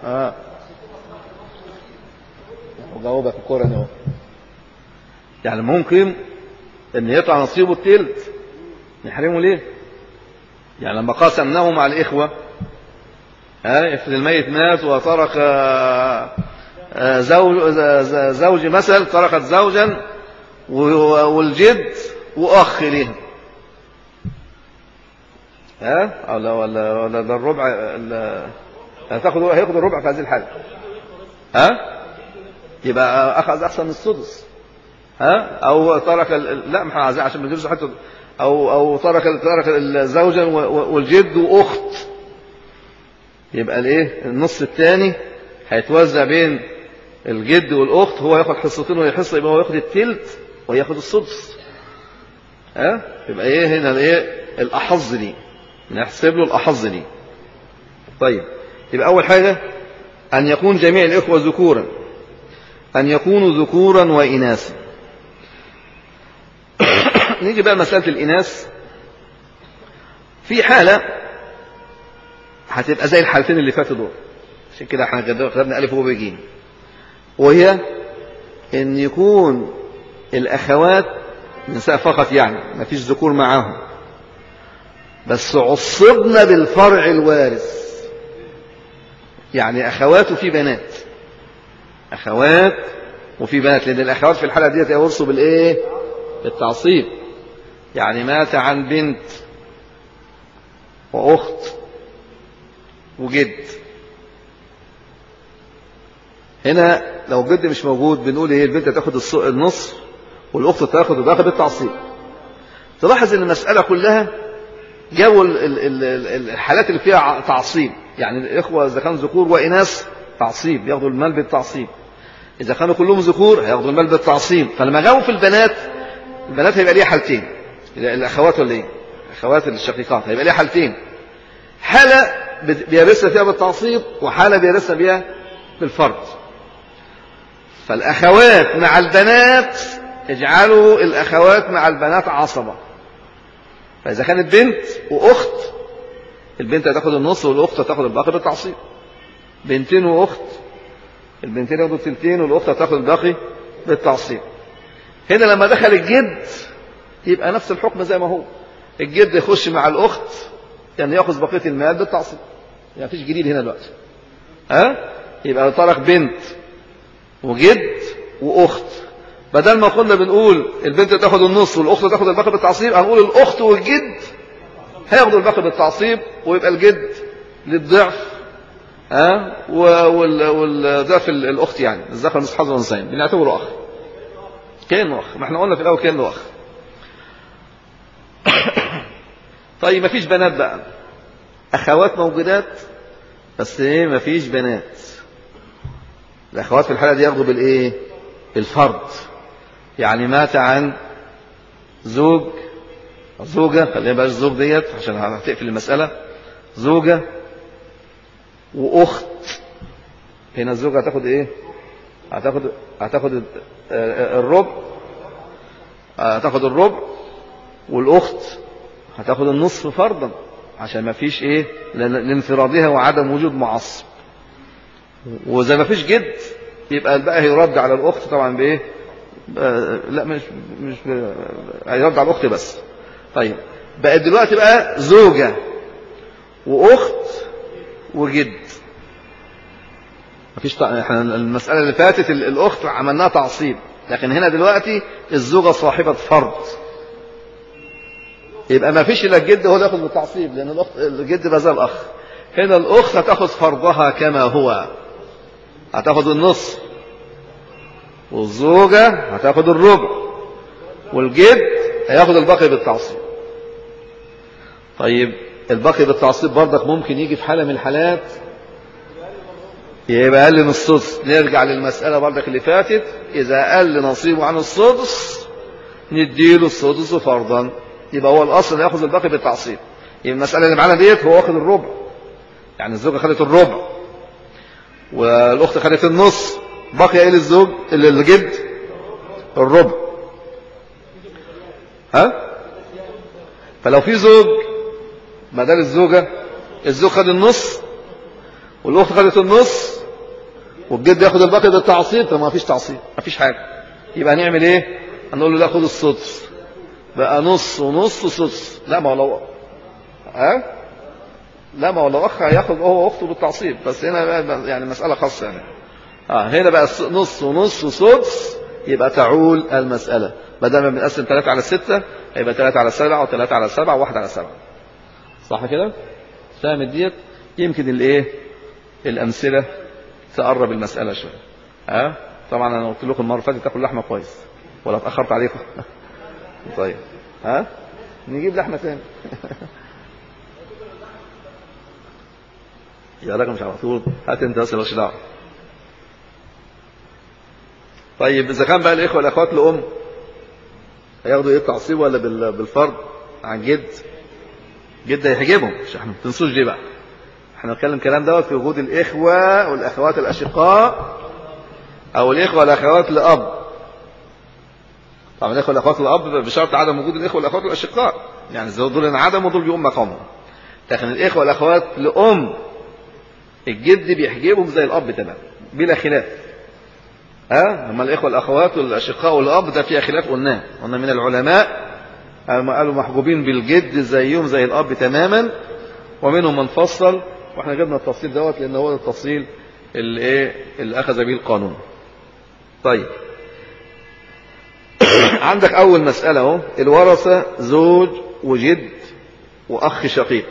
وجاوبك الكورة اهو. يعني ممكن ان يطلع نصيبه التلت نحرمه ليه؟ يعني لما قاسمناه مع الإخوة افرض الميت مات وترك زوج مثل، تركت زوجا والجد وأخ ليه، ولا ده الربع هياخد الربع في هذه الحالة، يبقى أخذ أحسن من السدس، أو ترك لا ما عايزين عشان ما نديرش حتى، أو ترك زوجا والجد وأخت، يبقى الايه النص الثاني هيتوزع بين الجد والأخت، هو ياخد حصتين وهي حصة، يبقى هو ياخد التلت وياخد السدس. يبقى ايه هنا الايه الأحظ دي، نحسب له الأحظ دي. طيب يبقى أول حاجة أن يكون جميع الإخوة ذكورا، أن يكونوا ذكورا وإناثا. نيجي بقى مسألة الإناث. في حالة هتبقى زي الحالتين اللي فاتوا دول، عشان كده احنا كتبنا ألف وبجيم، وهي أن يكون الأخوات نساء فقط، يعني ما فيش ذكور معاهم، بس عصبنا بالفرع الوارث، يعني أخوات وفي بنات، أخوات وفي بنات، لأن الأخوات في الحالة دي يورثوا بالإيه؟ بالتعصيب. يعني مات عن بنت وأخت وجد. هنا لو الجد مش موجود بنقول ايه؟ البنت تاخد النص والأخت تاخد الباقي بالتعصيب. تلاحظ ان المسألة كلها جابوا الحالات اللي فيها تعصيب، يعني الإخوة إذا كانوا ذكور وإناث تعصيب ياخدوا المال بالتعصيب، إذا كانوا كلهم ذكور هياخدوا المال بالتعصيب. فلما جابوا في البنات هيبقى ليها حالتين، الأخوات ولا ايه؟ الأخوات الشقيقات هيبقى ليها حالتين، حالة بيرثها فيها بالتعصيب وحالة بيرثها بيها بالفرض. فالأخوات مع البنات اجعلوا الأخوات مع البنات عصبة. فإذا كانت بنت وأخت، البنت هتاخد النص والأخت هتاخد الباقي بالتعصيب. بنتين وأخت، البنتين ياخدوا التلتين والأخت هتاخد الباقي بالتعصيب. هنا لما دخل الجد يبقى نفس الحكم زي ما هو، الجد يخش مع الأخت يعني ياخذ بقية المال بالتعصيب، يعني مفيش جديد هنا دلوقتي. يبقى ترك بنت وجد وأخت، بدل ما كنا بنقول البنت تاخد النص والأخت تاخد الباقي بالتعصيب، هنقول الأخت والجد هياخدوا الباقي بالتعصيب، ويبقى الجد للضعف والضعف الأخت، يعني الذكر مثل حظ الأنثيين، بنعتبره أخ، كأنه أخ، ما احنا قلنا في الأول كأنه أخ. طيب مفيش بنات بقى، أخوات موجودات بس ايه مفيش بنات، الأخوات في الحالة دي ياخدوا بالإيه؟ بالفرض. يعني مات عن زوج أو زوجة، خلينا بقى الزوج ديت عشان هتقفل المسألة، زوجة وأخت. هنا الزوجة هتاخد إيه؟ هتاخد الربع، هتاخد الربع، والأخت هتاخد النصف فرضا، عشان ما فيش إيه؟ لانفرادها وعدم وجود معصب. وإذا ما فيش جد يبقى الباقي هيرد على الأخت طبعا بإيه؟ لا مش هيرد على الأخت بس. طيب بقى دلوقتي بقى زوجة وأخت وجد، مفيش احنا المسألة اللي فاتت الأخت عملناها تعصيب، لكن هنا دلوقتي الزوجة صاحبة فرض، يبقى ما فيش إلا الجد هو اللي ياخذ بالتعصيب، لأن الجد ما زال أخ. هنا الأخت هتاخذ فرضها كما هو، هتاخذ النص، والزوجة هتاخذ الربع، والجد هياخذ الباقي بالتعصيب. طيب الباقي بالتعصيب برضك ممكن يجي في حالة من الحالات يبقى أقل من السدس. نرجع للمسألة برضك اللي فاتت، إذا أقل نصيبه عن السدس نديله السدس فرضا، يبقى هو الأصل ياخذ الباقي بالتعصيب. يبقى المسألة اللي معانا ديت هو واخد الربع، يعني الزوجة خدت الربع والأخت خدت النص، بقي إيه للزوج الجد؟ الربع. ها؟ فلو في زوج بدل الزوجة، الزوج خد النص والأخت خدت النص والجد ياخد الباقي بالتعصيب، فما فيش تعصيب، ما فيش حاجة. يبقى نعمل ايه؟ هنقول له لا خد السدس، بقى نص ونص وسدس. لا ما هو لو لا ما هو لو اخ هياخد هو واخته بالتعصيب، بس هنا يعني مسألة خاصة يعني. هنا بقى نص ونص وسدس، يبقى تعول المسألة. بدل ما بنقسم 3 على 6 هيبقى 3 على 7 و3 على 7 و1 على 7. صح كده؟ فاهم ديت؟ يمكن الايه الأمثلة تقرب المسألة شوية. طبعا انا قلت لكم المرة اللي فاتت تاكل لحمة كويس ولا اتأخرت عليكم؟ طيب نجيب لحمة تاني. يا راجل مش على طول، هات انت بس مالكش دعوة. طيب اذا كان بقى الاخوة والاخوات لأم هياخدوا ايه التعصيب ولا بالفرض عن جد؟ جد هيحجبهم، مش احنا ما تنسوش دي بقى. احنا بنتكلم الكلام دوت في وجود الاخوة والاخوات الاشقاء او الاخوة والاخوات لأب. طبعا الاخوة والاخوات لأب بشرط عدم وجود الاخوة والاخوات الاشقاء، يعني دول انعدموا ودول بيقوم مقامهم. لكن الاخوة والاخوات لأم الجد بيحجبهم زي الاب تمام بلا خلاف. اما الاخوة والاخوات والاشقاء والاب ده فيها خلاف، قلنا من العلماء قالوا محجوبين بالجد زيهم زي الاب تماما، ومنهم من فصل، واحنا جبنا التفصيل دوت لان هو التفصيل اللي اخذ به القانون. طيب عندك اول مسألة اهو، الورثة زوج وجد واخ شقيق.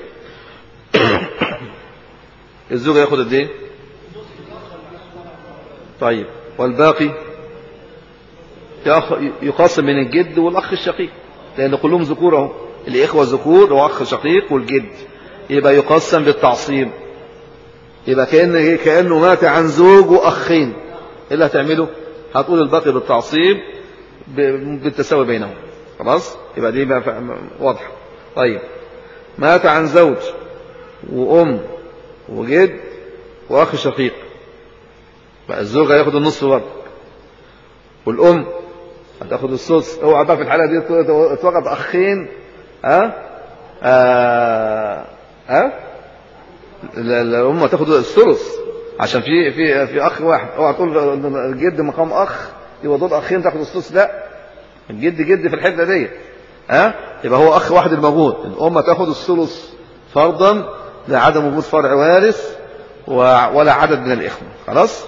الزوج ياخد قد ايه؟ طيب والباقي يقسم من الجد والاخ الشقيق، لان كلهم ذكور اهو، الاخوه ذكور واخ شقيق والجد، يبقى يقسم بالتعصيب. يبقى كانه مات عن زوج واخين. ايه اللي هتعمله؟ هتقول الباقي بالتعصيب بالتساوي بينهم. خلاص يبقى دي بقى واضحه. طيب مات عن زوج وام وجد واخ شقيق، بقى الزوج هياخد النص برضه والام هتاخد السدس. اوعى بقى في الحاله دي اتوجد اخين الام هتاخد الثلث عشان في اخ واحد. اوعى تقول الجد مقام اخ يبقى دول اخين تاخد الثلث، لا، الجد جد في الحته دي. يبقى هو اخ واحد الموجود، الام تاخد الثلث فرضا لعدم وجود فرع وارث ولا عدد من الاخوه. خلاص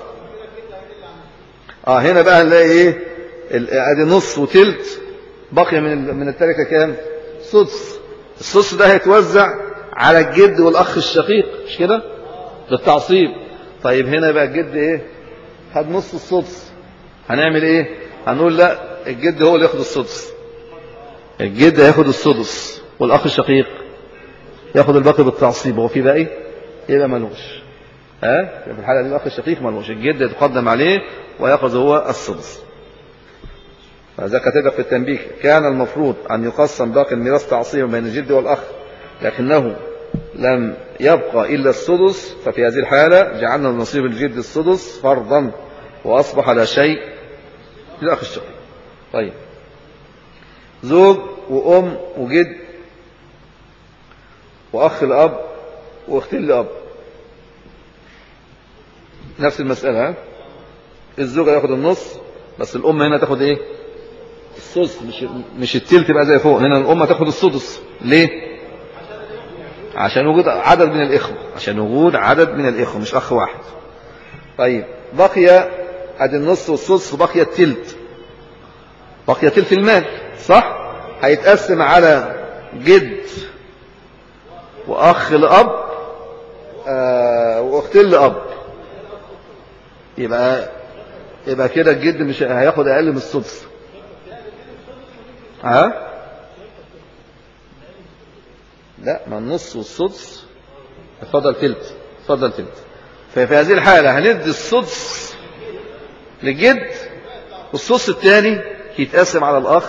هنا بقى هنلاقي ايه؟ ادي نص وتلت، بقي من التركه كام؟ سدس. السدس ده هيتوزع على الجد والاخ الشقيق، مش كده؟ بالتعصيب. طيب هنا بقى الجد ايه؟ خد نص السدس، هنعمل ايه؟ هنقول لا، الجد هو اللي ياخد السدس، الجد هياخد السدس والاخ الشقيق ياخد الباقي بالتعصيب. هو في باقي؟ يبقى ملوش. في الحالة دي الأخ الشقيق ملوش، الجد يتقدم عليه ويأخذ هو السدس. فإذا كتب في التنبيه كان المفروض أن يقسم باقي الميراث تعصيبا بين الجد والأخ، لكنه لم يبقى إلا السدس، ففي هذه الحالة جعلنا نصيب الجد السدس فرضا وأصبح لا شيء للأخ الشقيق. طيب زوج وأم وجد وأخ الأب وأختين الأب، نفس المسألة. الزوج ياخد النص، بس الأم هنا تاخد إيه؟ السدس، مش التلت بقى زي فوق. هنا الأم تاخد السدس. ليه؟ عشان وجود عدد من الإخوة، عشان وجود عدد من الإخوة مش أخ واحد. طيب بقي أدي النص والسدس وبقي التلت، بقي تلت المال، صح؟ هيتقسم على جد وأخ لأب وأختين لأب. يبقى كده الجد مش هياخد أقل من السدس. لا، ما النص والسدس اتفضل تلت، اتفضل تلت. ففي هذه الحالة هندي السدس للجد والسدس الثاني يتقسم على الأخ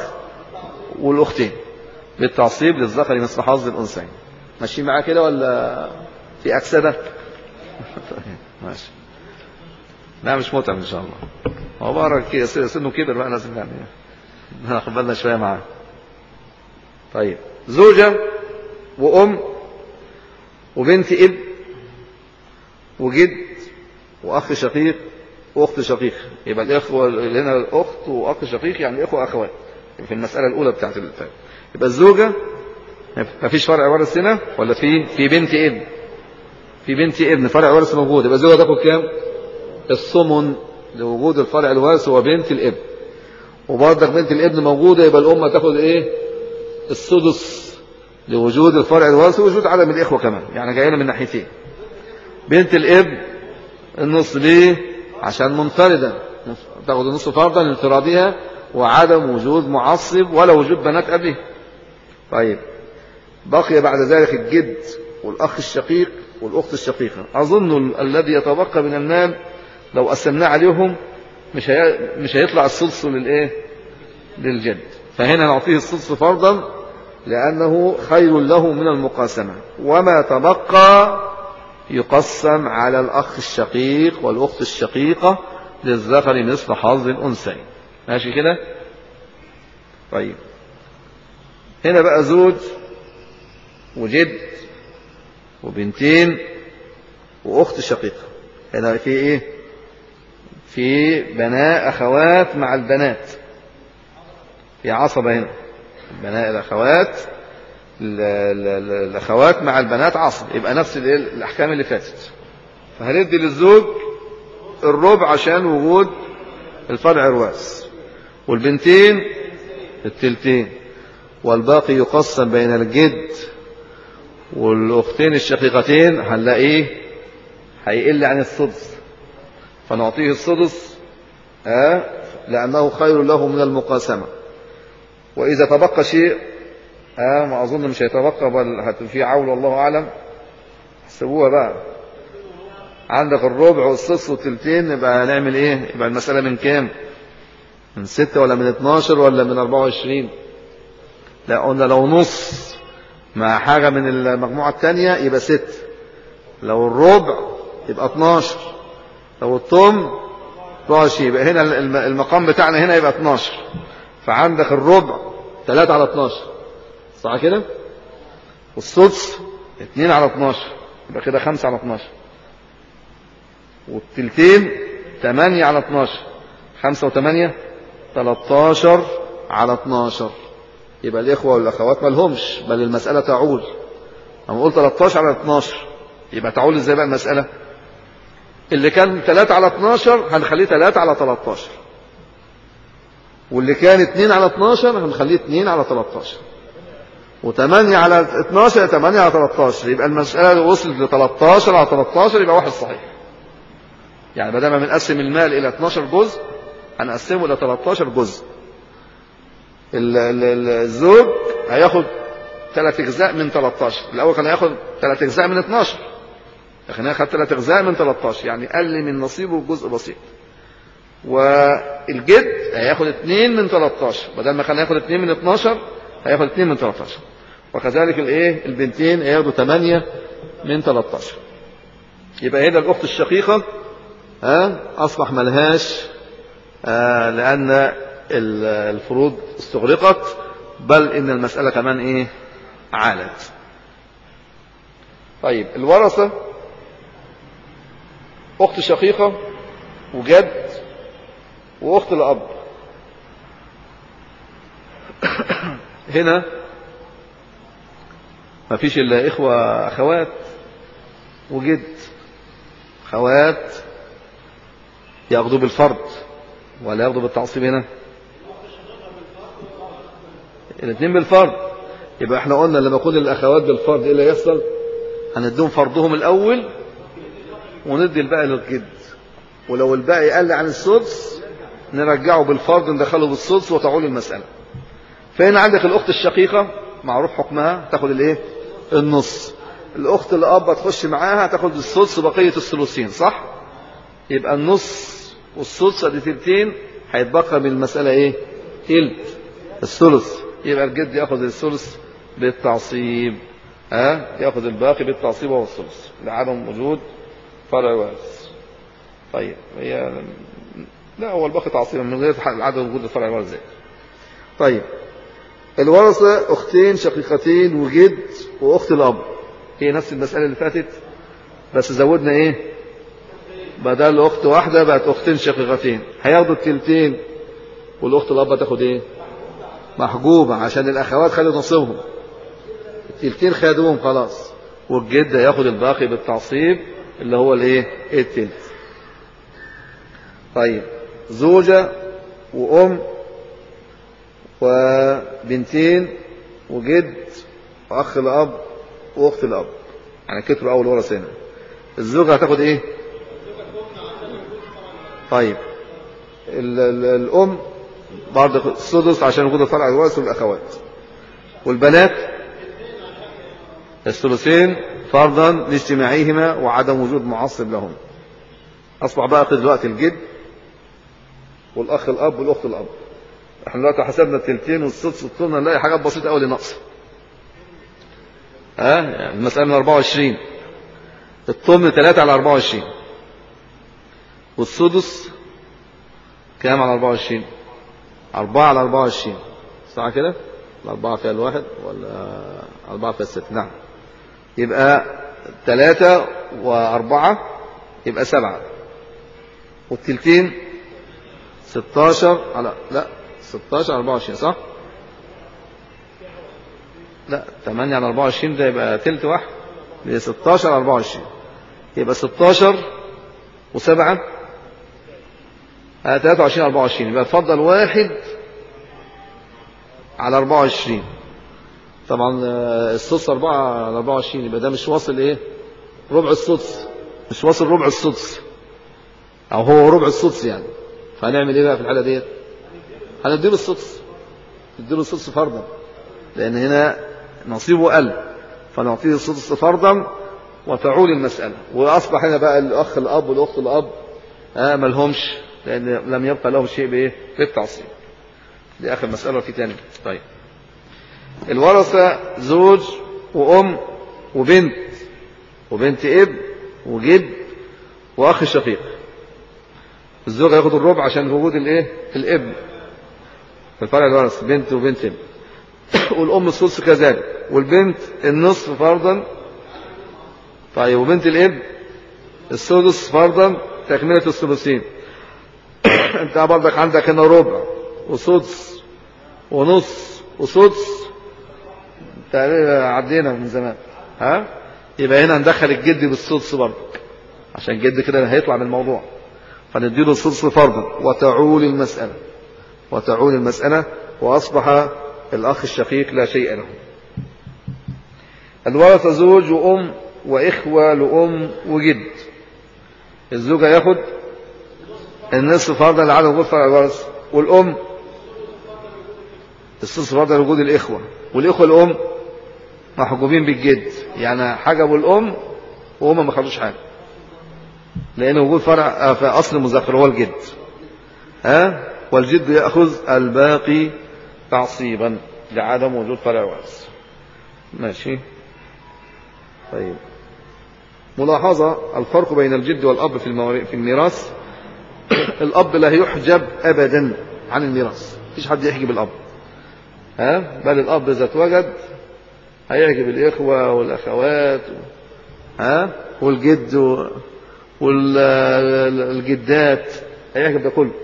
والأختين بالتعصيب للذكر مثل حظ الأنثيين. ماشيين معاه كده ولا في أكسدة. ماشي. لا مش متعب إن شاء الله. هو بقى سنه كبر بقى لازم يعني ناخد بالنا شوية معاه. طيب زوجة وأم وبنت اب وجد وأخ شقيق وأخت شقيق. يبقى الإخوة اللي هنا الأخت وأخ شقيق يعني إخوة أخوات في المسألة الأولى بتاعت الفرق. يبقى الزوجة ما فيش فرع وارث هنا ولا في بنت ابن، في بنت ابن فرع وارث موجود. يبقى الزوجة تاخد كام؟ الثمن لوجود الفرع الوارث هو بنت الابن. وبرضك بنت الابن موجودة يبقى الأم تاخد إيه؟ السدس لوجود الفرع الوارث ووجود عدم الإخوة كمان، يعني جاينا من ناحيتين. بنت الابن النص ليه؟ عشان منفردة تاخد النص فرضا لانفرادها وعدم وجود معصب ولا وجود بنات قبله. طيب بقي بعد ذلك الجد والأخ الشقيق والأخت الشقيقة. أظن الذي يتبقى من المال لو قسمناه عليهم مش هيطلع السدس للإيه؟ للجد. فهنا نعطيه السدس فرضا لأنه خير له من المقاسمة. وما تبقى يقسم على الأخ الشقيق والأخت الشقيقة للذكر مثل حظ الأنثيين. ماشي كده؟ طيب هنا بقى زوج وجد وبنتين وأخت شقيقة. هنا في إيه؟ في بناء أخوات مع البنات، في عصبة هنا. بناء الأخوات الأخوات مع البنات عصب، يبقى نفس الأحكام اللي فاتت. فهندي للزوج الربع عشان وجود الفرع الوارث، والبنتين التلتين، والباقي يقسم بين الجد والأختين الشقيقتين. هنلاقيه هيقل عن السدس فنعطيه السدس لأنه خير له من المقاسمة. وإذا تبقى شيء ما أظن مش هيتبقى بل في عول والله أعلم، حسبوها بقى. عندك الربع والسدس والتلتين، يبقى هنعمل إيه؟ يبقى المسألة من كام؟ من 6 ولا من 12 ولا من 24؟ لا قلنا لو نص مع حاجة من المجموعة الثانية يبقى 6، لو الربع يبقى 12، لو الثمن 12. يبقى هنا المقام بتاعنا هنا يبقى 12. فعندك الربع 3 على 12 صح كده؟ والسدس 2 على 12 يبقى كده 5 على 12، والتلتين 8 على 12، 5 و8 13 على 12. يبقى الإخوة والأخوات ما لهمش، بل المسألة تعول. أنا قلت 13 على 12 يبقى تعول إزاي بقى المسألة؟ اللي كان 3 على 12 هنخليه 3 على 13، واللي كان 2 على 12 هنخليه 2 على 13، و8 على 12 8 على 13. يبقى المسألة وصلت ل 13 على 13 يبقى واحد صحيح. يعني بدل ما بنقسم المال إلى 12 جزء هنقسمه إلى 13 جزء. الزوج هياخد 3 أجزاء من 13. الأول كان هياخد 3 أجزاء من 12، لكن هياخد 3 أجزاء من 13، يعني قل من نصيبه جزء بسيط. والجد هياخد 2 من 13، بدل ما كان هياخد 2 من 12 هياخد 2 من 13. وكذلك الايه البنتين هياخدوا 8 من 13. يبقى هنا الأخت الشقيقة أصبح ملهاش لأن الفروض استغرقت، بل إن المسألة كمان إيه عالت. طيب الورثة أخت شقيقة وجد وأخت الأب. هنا ما فيش إلا إخوة أخوات وجد. أخوات يأخذوا بالفرض ولا يأخذوا بالتعصيب؟ هنا الاثنين بالفرض. يبقى احنا قلنا لما يكون الأخوات بالفرض إيه اللي يحصل؟ هنديهم فرضهم الأول وندي الباقي للجد، ولو الباقي قل عن السدس نرجعه بالفرض ندخله بالسدس وتعول المسألة. فهنا عندك الأخت الشقيقة معروف حكمها تاخد الايه النص، الأخت الأب تخش معاها تاخد السدس بقية الثلثين صح؟ يبقى النص والسدس ادي تلتين، هيتبقى من المسألة ايه تلت الثلث. يبقى الجد ياخد الثلث بالتعصيب يأخذ الباقي بالتعصيب والثلث لعدم وجود فرع وارث. طيب لا هو الباقي تعصيبا من غير عدم وجود الفرع الوارث زي. طيب الورثة أختين شقيقتين وجد وأخت الأب، هي نفس المسألة اللي فاتت بس زودنا إيه؟ بدل أخت واحدة بقت أختين شقيقتين، هياخدوا التلتين والأخت الأب هتاخد إيه؟ محجوبة عشان الأخوات خدوا نصيبهم، التلتين خدوهم خلاص، والجد هياخد الباقي بالتعصيب اللي هو الإيه؟ التلت. طيب زوجة وأم وبنتين وجد وأخ الأب وأخت الأب، يعني كتروا أول ورث هنا. الزوجة هتاخد إيه؟ طيب الأم برضه السدس عشان وجود الفرع الوارث والأخوات، والبنات الثلثين فرضا لاجتماعيهما وعدم وجود معصب لهم. أصبح بقى دلوقتي الجد والأخ الأب والأخت الأب. احنا دلوقتي حسبنا التلتين والسدس والثمن نلاقي حاجات بسيطة أوي ناقصة. يعني المسألة من 24 الثمن 3 على 24 والسدس كام على 24؟ 4 على 24 صح كده؟ الأربعة فيها الواحد ولا 4 فيها 6؟ نعم. يبقى 3 و4 يبقى 7 والتلتين 16 على 16 على 24 صح؟ لا 8 على 24 ده يبقى تلت واحد، يبقى 16 على 24 يبقى 16 و7 23 على 24 يبقى اتفضل 1 على 24. طبعا السدس 4 على 24 يبقى ده مش واصل ايه؟ ربع السدس، مش واصل ربع السدس او هو ربع السدس يعني. فهنعمل ايه بقى في الحالة ديت؟ هنديله السدس، نديله السدس فرضا لان هنا نصيبه قل، فنعطيه السدس فرضا وتعول المسألة. واصبح هنا بقى الاخ الاب والاخت الاب ما لهمش لان لم يبقى لهم شيء بايه؟ بالتعصيب. دي اخر مسألة في تاني. طيب الورثة زوج وام وبنت اب وجد واخ شقيق. الزوج هياخد الربع عشان وجود الايه؟ الابن في الفرع الورث، بنت وبنت اب. والام الثلث كذلك، والبنت النصف فرضا. طيب وبنت الاب السدس فرضا تكملة الثلثين. انت برضك عندك هنا ربع وسدس ونص وسدس تقريبا عدينا من زمان. يبقى هنا ندخل الجد بالسدس برضك عشان الجد كده هيطلع من الموضوع، فنديله السدس فرضا وتعول المسألة وأصبح الأخ الشقيق لا شيء له. الورثة زوج وأم وإخوة لأم وجد. الزوج ياخد النصف فرضا لعدم وجود فرع الورث، والأم السدس فرضا لوجود الإخوة، والإخوة الأم محجوبين بالجد، يعني حجبوا الأم وهم ما خدوش حاجة لأن وجود فرع في أصل مذكر هو الجد. والجد يأخذ الباقي تعصيبا لعدم وجود فرع وارث. ماشي. طيب ملاحظة الفرق بين الجد والأب في الميراث. الأب لا يحجب أبدا عن الميراث، مفيش حد يحجب الأب. بل الأب إذا اتوجد هيحجب الإخوة والأخوات والجد والجدات، هيحجب ده كله.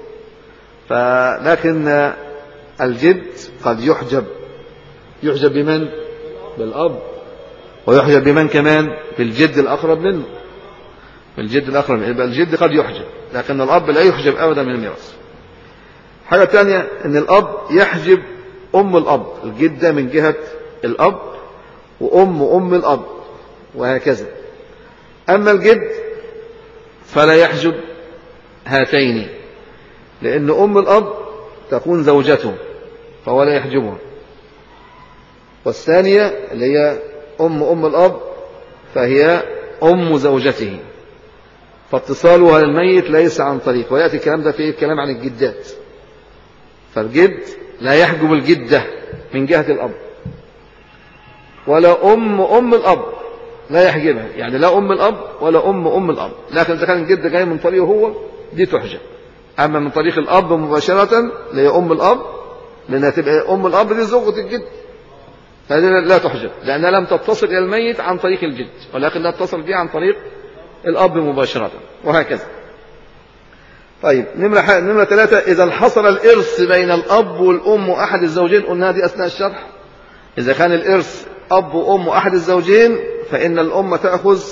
لكن الجد قد يحجب بمن؟ بالأب، ويحجب بمن كمان؟ بالجد الأقرب منه، يبقى الجد قد يحجب، لكن الأب لا يحجب أبدا من الميراث. حاجة تانية ان الأب يحجب أم الأب، الجدة من جهة الأب وأم الأب وهكذا. أما الجد فلا يحجب هاتين، لأن أم الأب تكون زوجته فهو لا يحجبها، والثانية اللي هي أم الأب فهي أم زوجته، فاتصالها للميت ليس عن طريق. ويأتي الكلام ده في الكلام عن الجدات، فالجد لا يحجب الجدة من جهة الأب، ولا أم الأب لا يحجبها، يعني لا أم الأب ولا أم الأب، لكن إذا كان الجد جاي من طريقه هو دي تحجب. أما من طريق الأب مباشرة اللي هي أم الأب، لأنها تبقى أم الأب دي زوجة الجد، فهذه لا تحجب لأنها لم تتصل إلى الميت عن طريق الجد، ولكن لا تتصل به عن طريق الأب مباشرة، وهكذا. طيب نمرة 3، إذا حصل الإرث بين الأب والأم وأحد الزوجين، قلنا دي أثناء الشرح، إذا كان الإرث أب وأم وأحد الزوجين فإن الأم تأخذ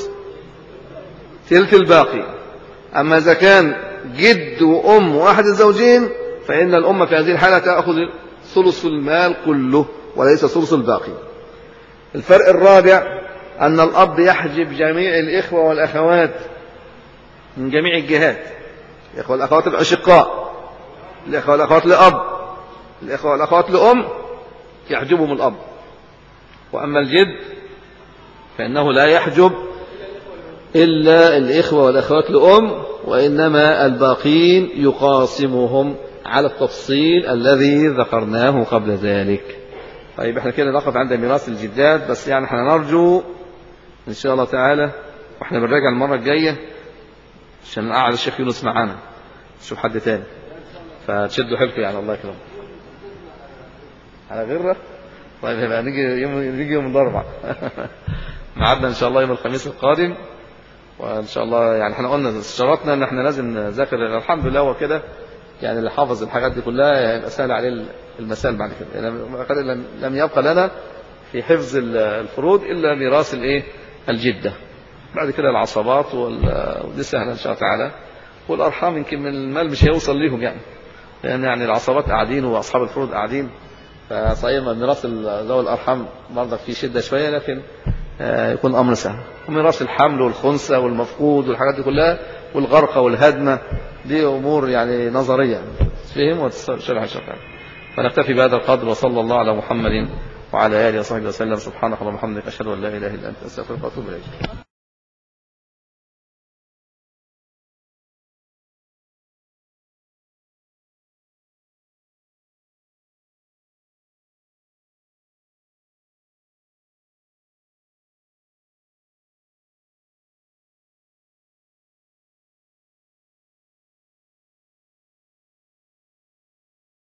ثلث الباقي، أما إذا كان جد وأم وأحد الزوجين فإن الأم في هذه الحالة تأخذ ثلث المال كله وليس ثلث الباقي. الفرق الرابع أن الأب يحجب جميع الإخوة والأخوات من جميع الجهات، الإخوة والأخوات الأشقاء، الإخوة والأخوات لأب، الإخوة والأخوات لأم يحجبهم الأب، وأما الجد فإنه لا يحجب إلا الإخوة والأخوات لأم، وإنما الباقين يقاسمهم على التفصيل الذي ذكرناه قبل ذلك. طيب احنا كده نقف عند ميراث الجدات، بس يعني احنا نرجو إن شاء الله تعالى واحنا بنراجع المرة الجاية عشان نقعد الشيخ يونس معانا نشوف حد تاني، فتشدوا حيلكم يعني الله يكرمكم على غيره. طيب يبقى نيجي يوم الأربعاء معادنا إن شاء الله يوم الخميس القادم، وإن شاء الله يعني احنا قلنا شرطنا إن احنا لازم نذاكر، الحمد لله هو كده يعني اللي حافظ الحاجات دي كلها يبقى سهل عليه المسائل بعد كده، يعني لم يبقى لنا في حفظ الفروض إلا ميراث الجدة، بعد كده العصبات ودي سهلة إن شاء الله تعالى، والأرحام يمكن من المال مش هيوصل ليهم يعني، لأن يعني العصبات قاعدين وأصحاب الفروض قاعدين، فصحيح ميراث ذوي الأرحام برضه في شدة شوية، لكن يكون أمر سهل. وميراث الحمل والخنثى والمفقود والحاجات دي كلها والغرقة والهدمة دي أمور يعني نظرية تفهم وتشرح الشرع. فنكتفي بهذا القدر، وصلى الله على محمد وعلى آله وصحبه وسلم. سبحانك اللهم وبحمدك، أشهد أن لا إله إلا أنت، أستغفرك وأتوب إليك.